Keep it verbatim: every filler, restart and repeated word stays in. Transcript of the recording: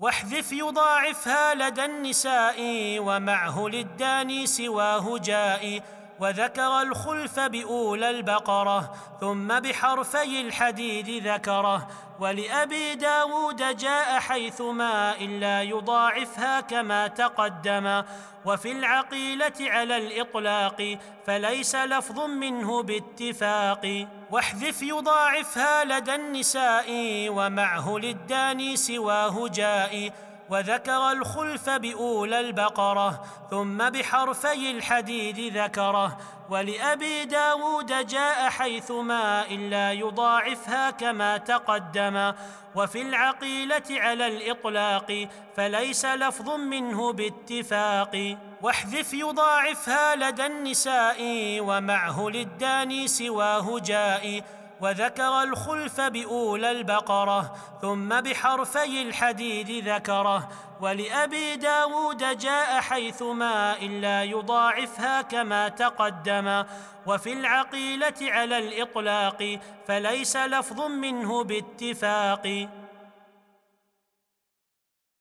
واحذف يضاعفها لدى النساء ومعه للداني سواه جاء. وذكر الخلف بأولى البقرة ثم بحرفي الحديد ذكره. ولأبي داود جاء حيثما إلا يضاعفها كما تقدم. وفي العقيلة على الإطلاق فليس لفظ منه باتفاق. واحذف يضاعفها لدى النساء ومعه للداني سواه جاء. وذكر الخلف بأولى البقرة ثم بحرفي الحديد ذكره. ولأبي داود جاء حيثما إلا يضاعفها كما تقدم. وفي العقيلة على الإطلاق فليس لفظ منه باتفاق. واحذف يضاعفها لدى النساء ومعه للداني سواه جاء. وذكر الخلف بأولى البقرة ثم بحرفي الحديد ذكره. ولأبي داود جاء حيثما إلا يضاعفها كما تقدم. وفي العقيلة على الإطلاق فليس لفظ منه باتفاق.